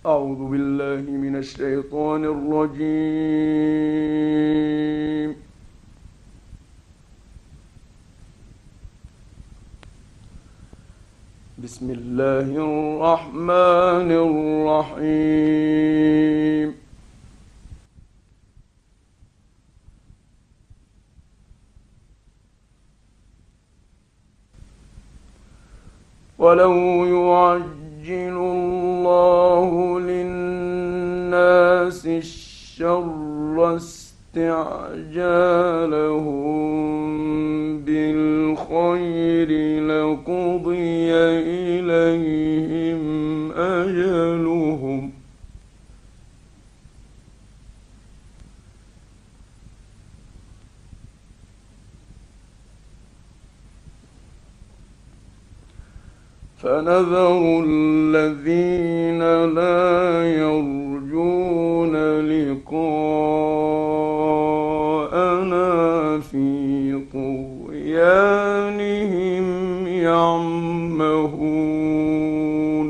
أعوذ بالله من الشيطان الرجيم. بسم الله الرحمن الرحيم. ولو يعجل الله للناس الشر استعجالهم بالخير لقضي إليهم أجلهم فنذر الذين لا يرجون لقاءنا في طغيانهم يعمهون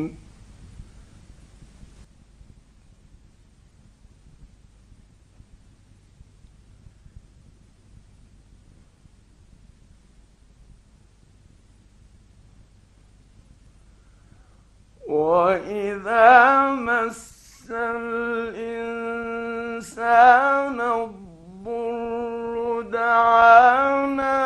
وإذا مس الإنسان الضر دعانا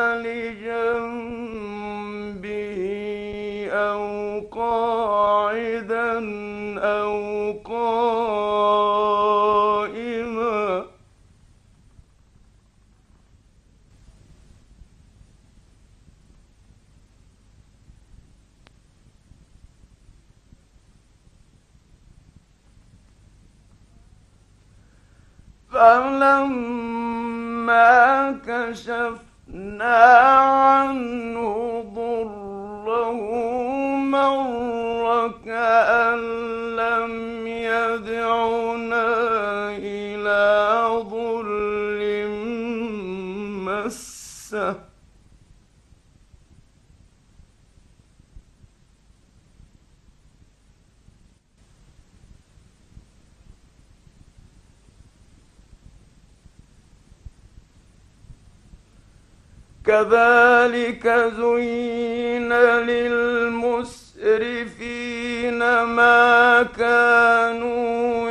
لجنبه أو قاعدا أو قائما فلما كشفنا عنه ضره مر كأن لم يدعنا إلى ضر مسه كذلك زين للمسرفين ما كانوا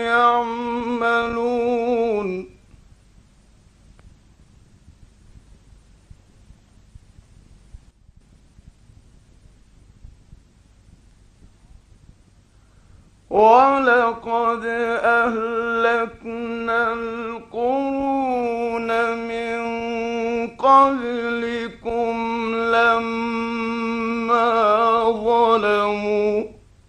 يعملون ولقد أهلكنا القرون من قبلكم لما ظلموا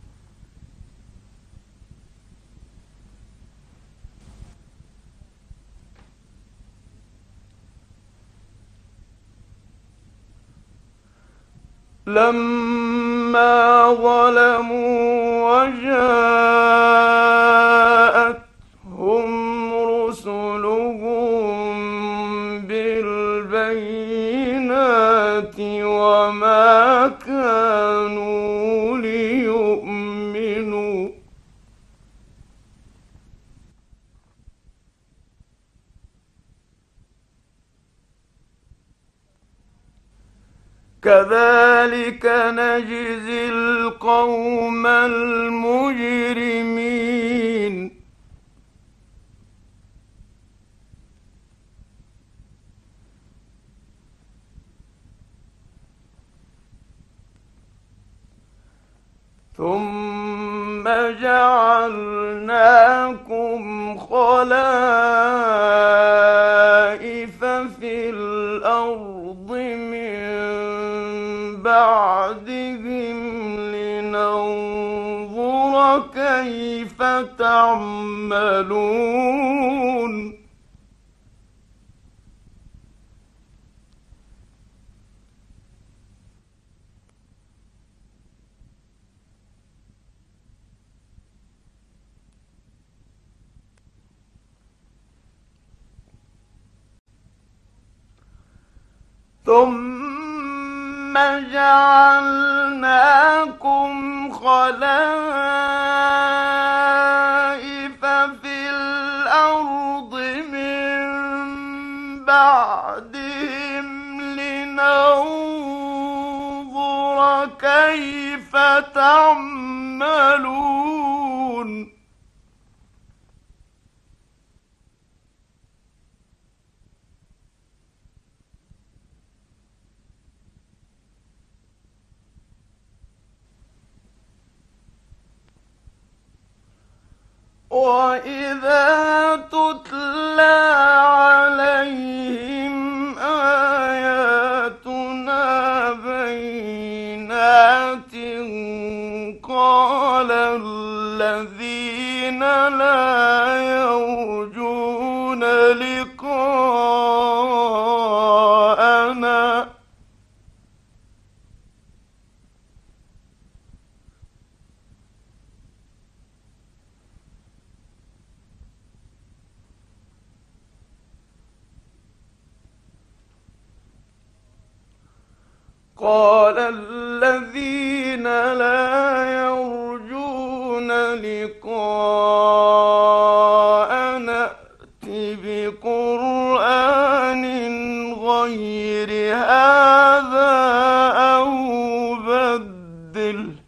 وجاءتهم رسلهم بالبينات وما كانوا ليؤمنوا كذلك نجزي القوم المجرمين ثم جعلناكم خلائف في الأرض من بعدهم لننظر كيف تعملون ثم جعلناكم خلائف يعملون وإذا تتلى عليهم آياتنا بينات قال الذين لا يرجون لقاءنا قال الذين لا يرجون لقاءنا ائت بقرآن غير هذا أو بدله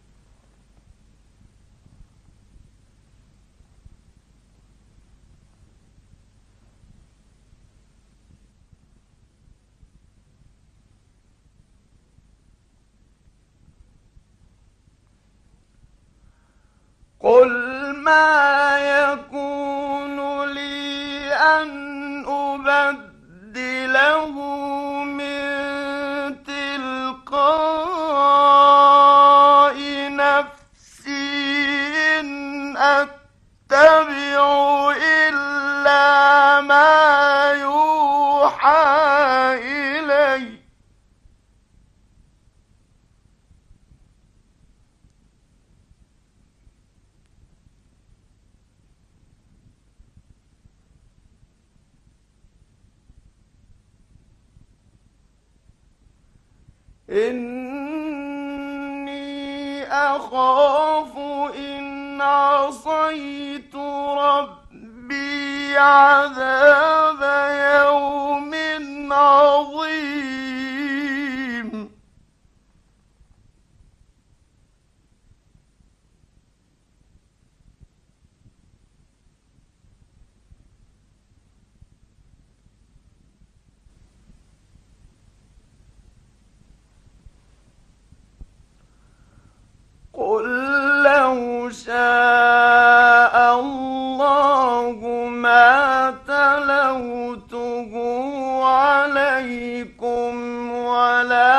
قل ما يكون لي أن أبدله من تلقاء نفسي إن أتبع إلا ما يوحى إلي إني أخاف إن عصيت ربي عذاب يوم عظيم قل لو شاء الله ما تلوته عليكم ولا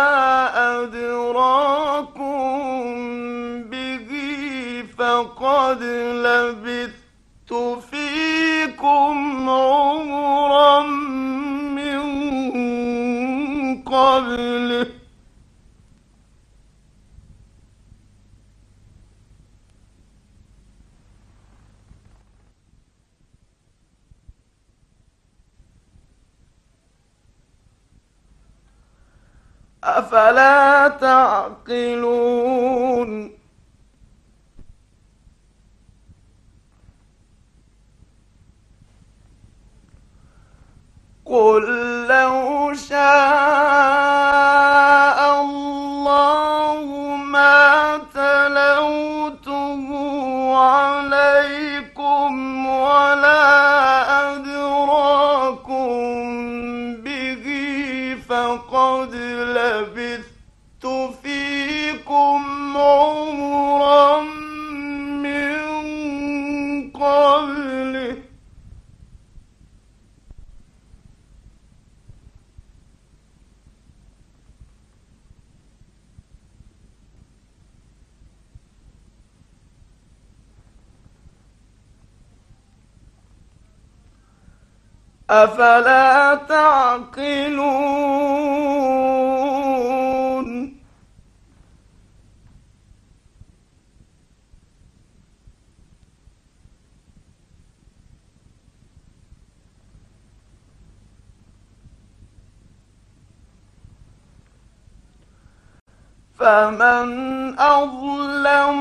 أدراكم به فقد لبثت فيكم عمرا من قبله أفلا تعقلون قل لو شاء الله ما تلوته عليكم ولا أدراكم به فقد لبثت فيكم عمرا من قبله أفلا تعقلون فمن أظلم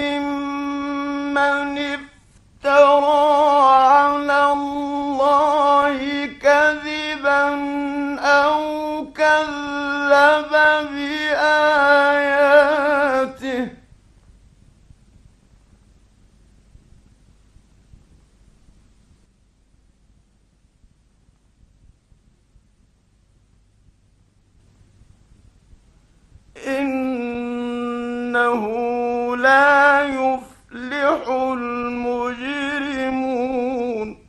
ممن افترى على الله كذبا أو كذب بآياته إنه لا يفلح المجرمون.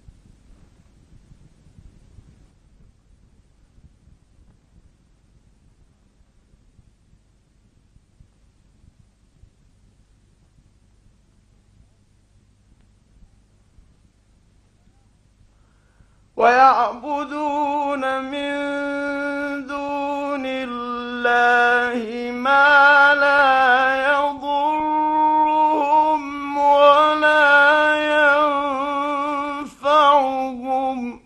ويعبدون من دون الله ما لا يضرهم ولا ينفعهم.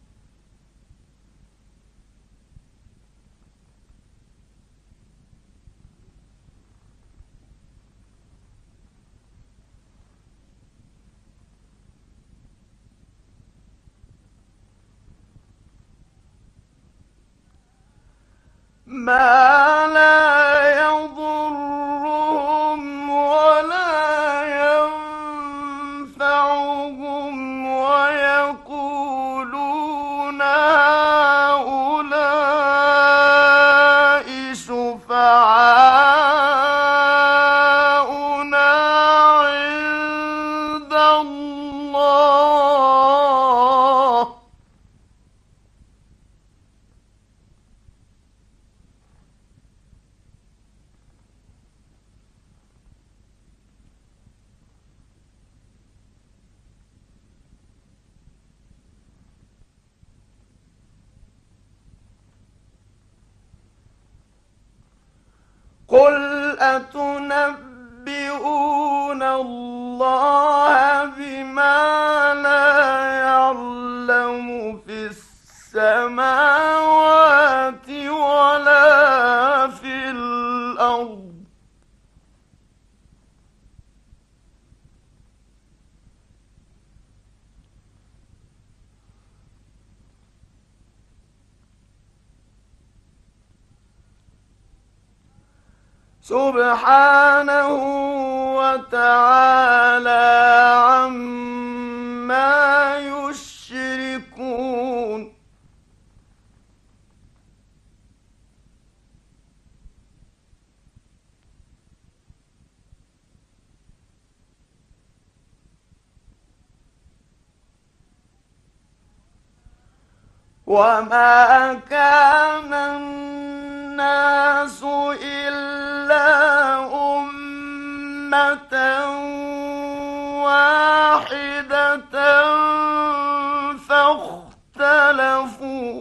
ما لا يضرهم ولا ينفعهم ويقولون هؤلاء شفعاؤنا عند الله. قل أتنبئون الله بما لا يعلم في السماوات ولا في الأرض. سبحانه وتعالى عما يشركون. وما كان الناس إلا أمة واحدة فاختلفوا.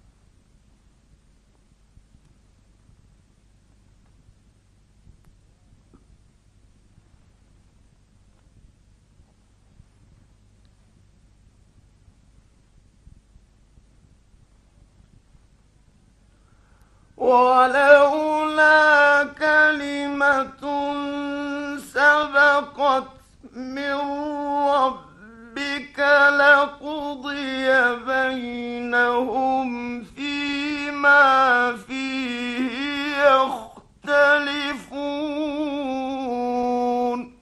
ولولا كلمة سبقت من ربك لقضي بينهم فيما فيه يختلفون.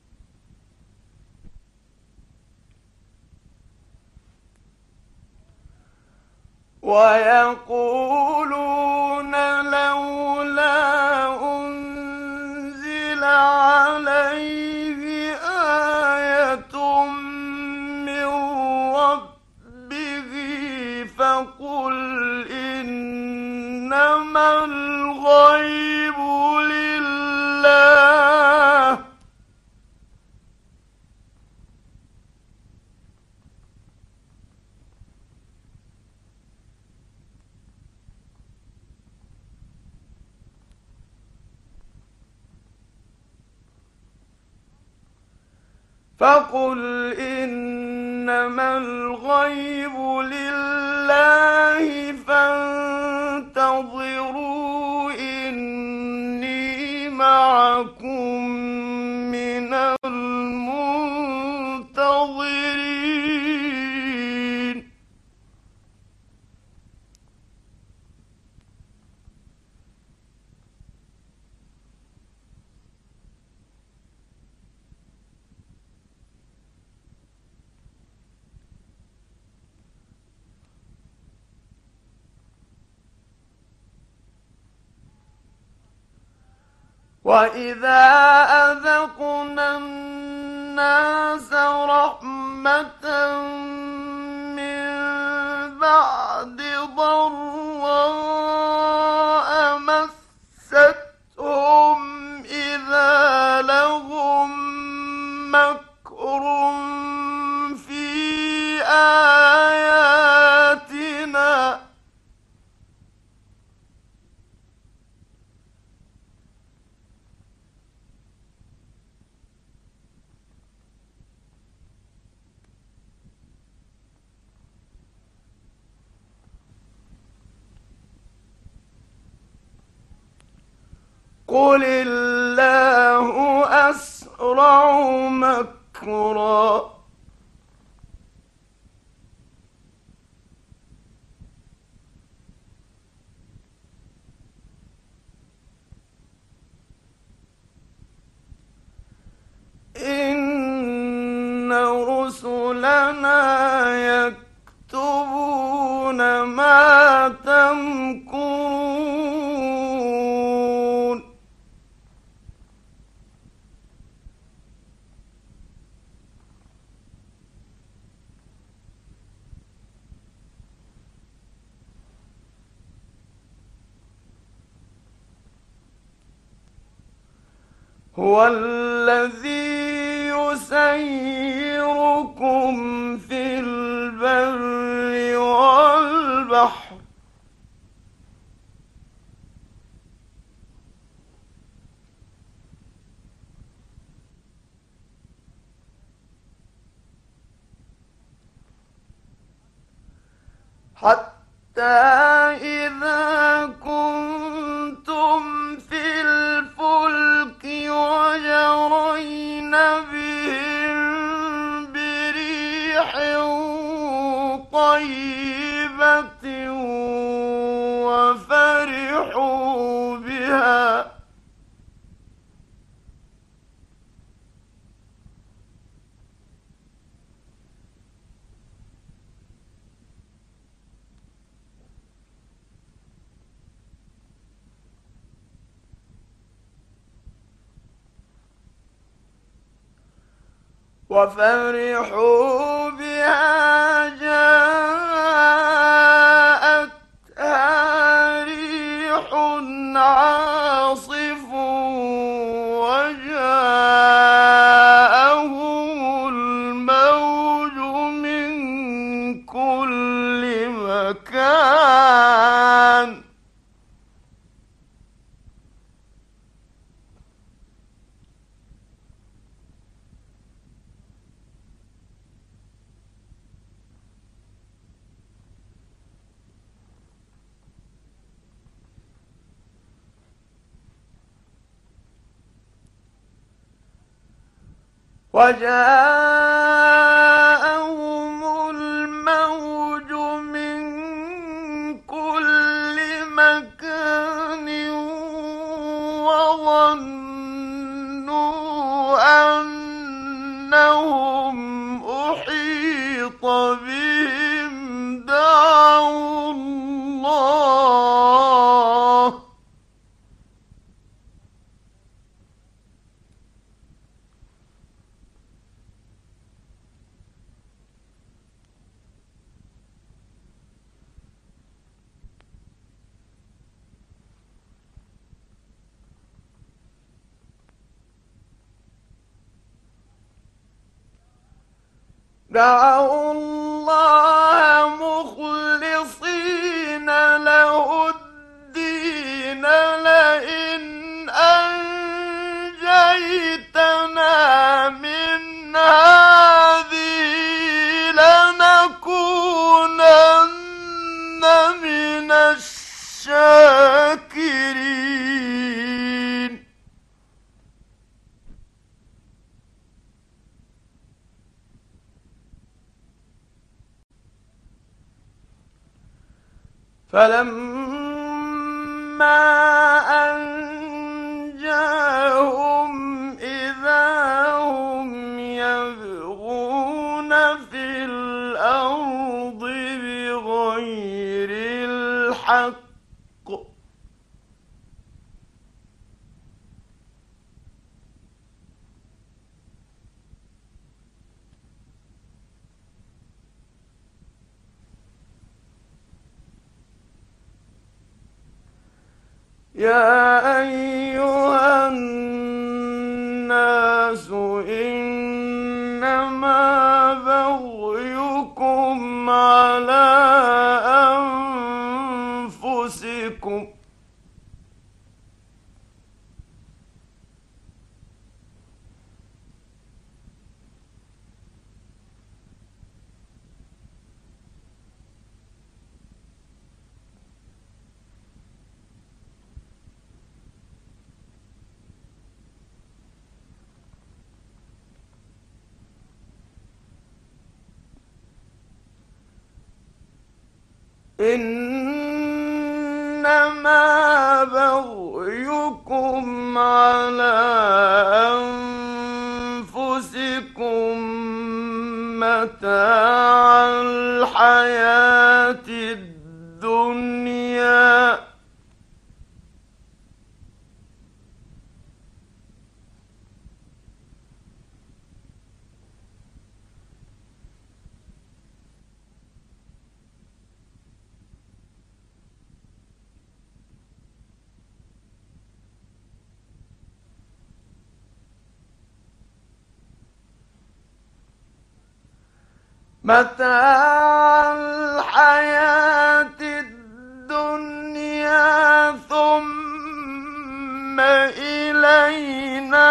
ويقولون لولا أنزل عليه آية من ربه فقل إنما الغيب لله. فقل إنما الغيب لله فانتظروا إني معكم من المنتظرين. وإذا أذقنا الناس رحمة من بعد ضراء مستهم إذا لهم مكر في آياتنا قل الله أسرع مكرا إن رسلنا يكتبون ما تمكرون هو الذي يسيركم في البر والبحر حتى إذا كنتم في الفلك وجرين بهم بريح طيبة وفرحوا بها جاءتها ريح عاصف وجاءهم الموج من كل مكان وجاءهم الموج من كل مكان وظنوا أنهم أحيط بهم دعوا الله دعوا الله مخلصين له الدين لئن أنجيتنا من هذه لنكونن من الشاكرين فلما أنجاهم إذا هم يبغون في الأرض بغير الحق يا أيها الناس إنما بغيكم على أنفسكم إنما بغيكم على أنفسكم متاع الحياة الدنيا متاع الحياة الدنيا ثم إلينا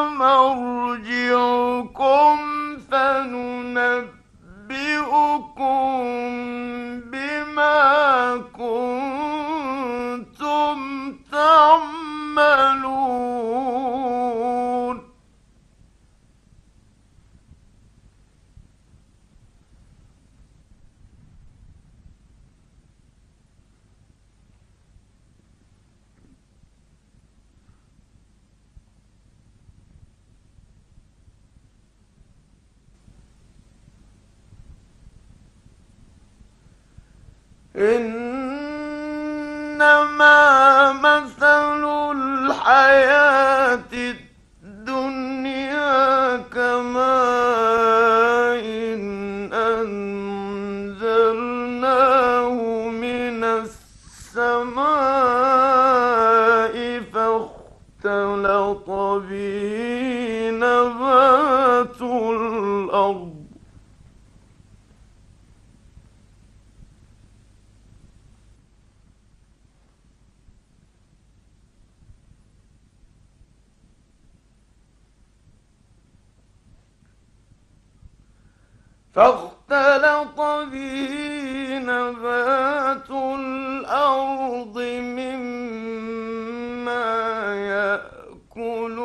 مرجعكم فننبئكم بما كنتم تعملون إنما مثل الحياة الدنيا كماء إن أنزلناه من السماء فاختلط به نبات الأرض فاختلط به نبات الأرض مما يأكل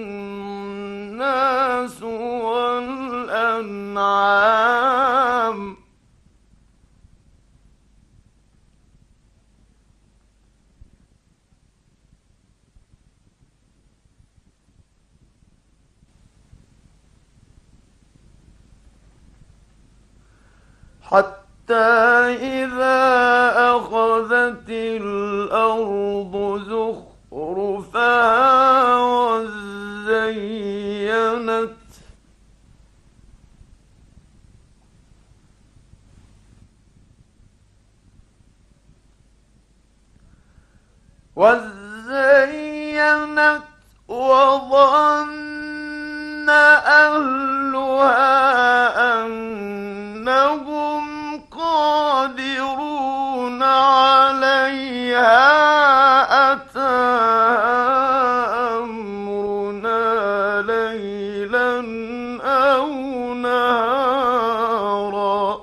الناس والأنعام حتى إذا أخذت الأرض زخرفها وزينت وظن أهلها أنهم قادرون عليها أتاها أمرنا ليلا أو نهارا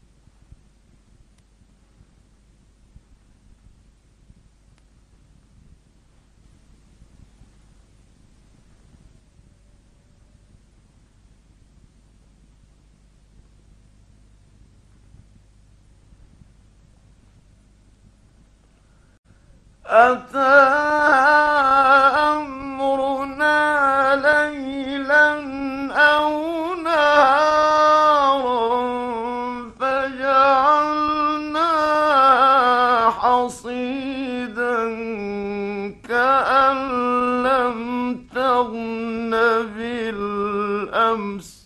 أتاها أمرنا ليلا أو نهارا فجعلناها حصيدا كأن لم تغن بالأمس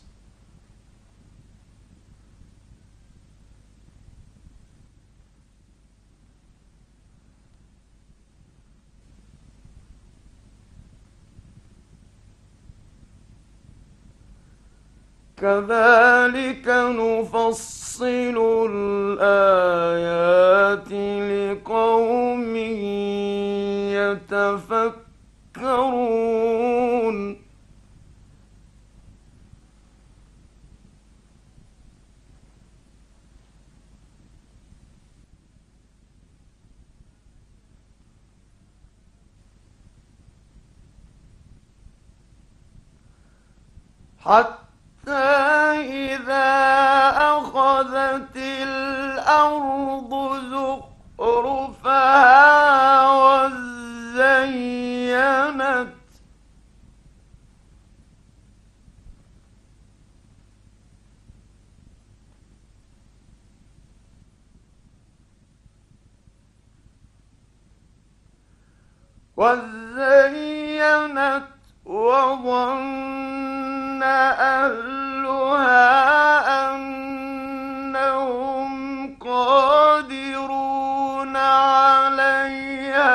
كذلك نفصل الآيات لقوم يتفكرون. حتى إذا أخذت الأرض زخرفها وزينت وظن أهلها أنهم قادرون عليها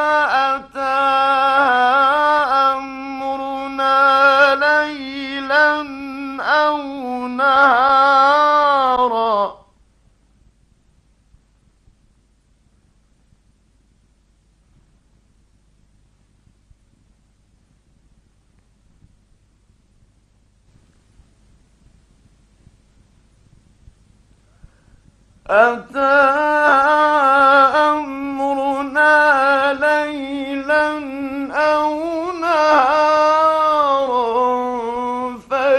أتاها أمرنا ليلا أو نهارا أتاها أمرنا ليلا أو نهارا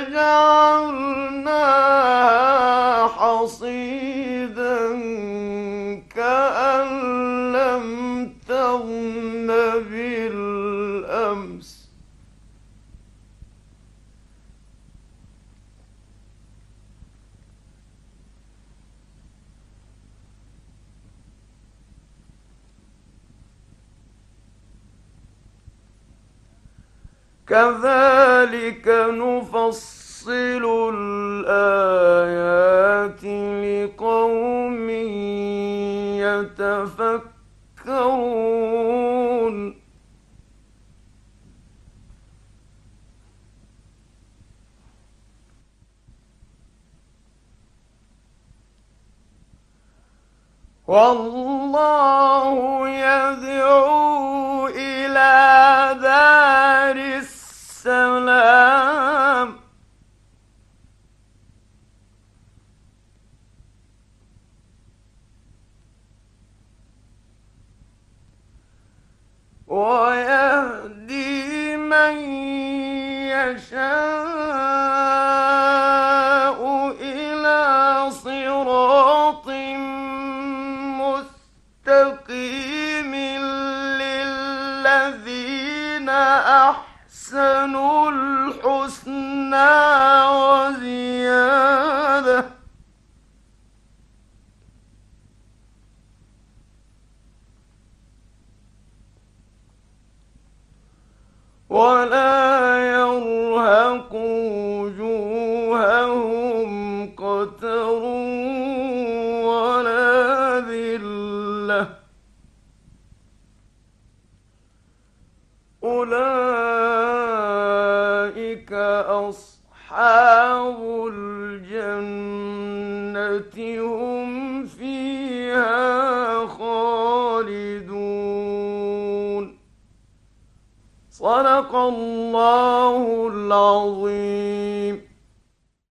فجعلناها حصيدا كأن لم تغن بالأمس كذلك نفصل الآيات لقوم يتفكرون. والله يدعو إلى دار السلام ويهدي من يشاء إلى صراط مستقيم للذين أحسنوا الحسنى وزيادة ولا يرهق وجوههم قتر ولا ذلة أولئك أصحاب الجنة هم فيها خالدون. صدق الله العظيم.